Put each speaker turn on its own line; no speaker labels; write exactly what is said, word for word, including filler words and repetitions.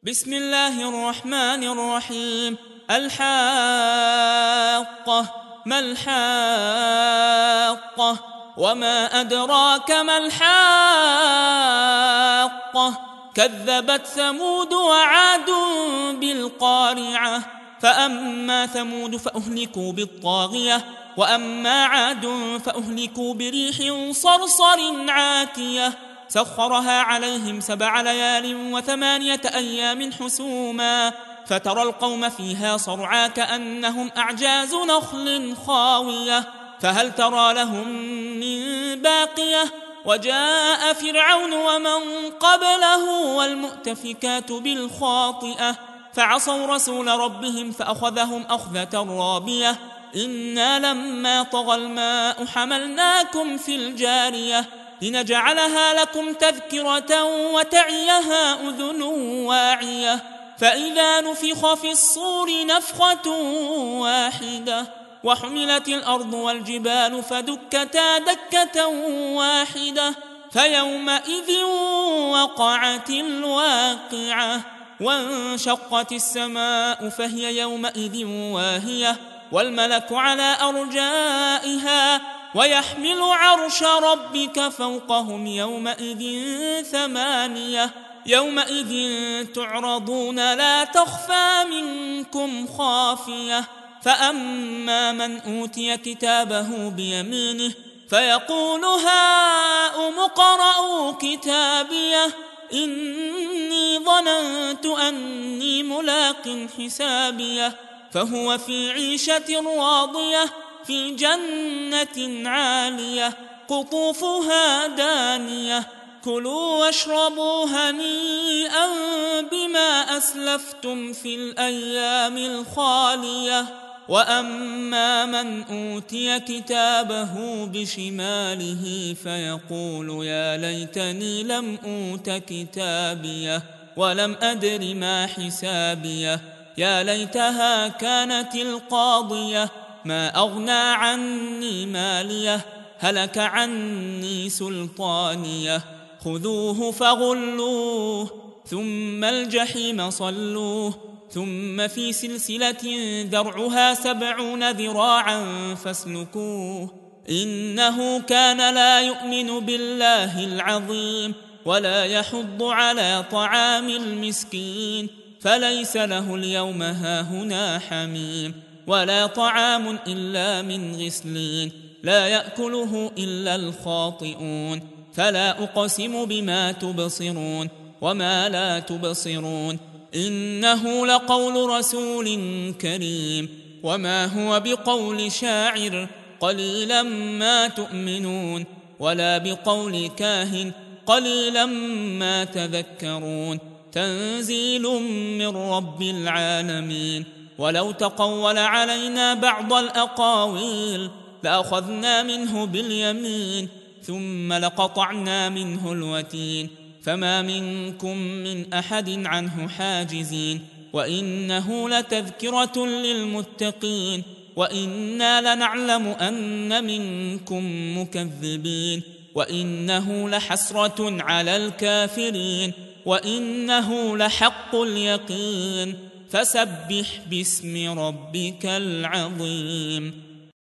بسم الله الرحمن الرحيم. الحاقة ما الحاقة وما أدراك ما الحاقة كذبت ثمود وعاد بالقارعة فأما ثمود فأهلكوا بالطاغية وأما عاد فأهلكوا بريح صرصر عاتية سخرها عليهم سبع ليال وثمانية أيام حسوما فترى القوم فيها صرعا كأنهم أعجاز نخل خاوية فهل ترى لهم من باقية وجاء فرعون ومن قبله والمؤتفكات بالخاطئة فعصوا رسول ربهم فأخذهم أخذة رابية إنا لما طغى الماء حملناكم في الجارية لنجعلها لكم تذكرة وتعيها أذن واعية فإذا نفخ في الصور نفخة واحدة وحملت الأرض والجبال فدكتا دكة واحدة فيومئذ وقعت الواقعة وانشقت السماء فهي يومئذ واهية والملك على أرجائها ويحمل عرش ربك فوقهم يومئذ ثمانية يومئذ تعرضون لا تخفى منكم خافية فأما من أوتي كتابه بيمينه فيقول هاؤم اقرءوا كتابيه إني ظننت أني ملاق حسابيه فهو في عيشة راضية في جنة عالية قطوفها دانية كلوا واشربوا هنيئا بما أسلفتم في الأيام الخالية وأما من أوتي كتابه بشماله فيقول يا ليتني لم أوت كتابيه ولم أدر ما حسابيه يا ليتها كانت القاضية ما أغنى عني ماليه هلك عني سلطانيه خذوه فغلوه ثم الجحيم صلوه ثم في سلسلة ذرعها سبعون ذراعا فاسلكوه إنه كان لا يؤمن بالله العظيم ولا يحض على طعام المسكين فليس له اليوم هاهنا حميم ولا طعام إلا من غسلين لا يأكله إلا الخاطئون فلا أقسم بما تبصرون وما لا تبصرون إنه لقول رسول كريم وما هو بقول شاعر قليلا ما تؤمنون ولا بقول كاهن قليلا ما تذكرون تنزيل من رب العالمين ولو تقول علينا بعض الأقاويل لأخذنا منه باليمين ثم لقطعنا منه الوتين فما منكم من أحد عنه حاجزين وإنه لتذكرة للمتقين وإنا لنعلم أن منكم مكذبين وإنه لحسرة على الكافرين وإنه لحق اليقين فسبح باسم ربك العظيم.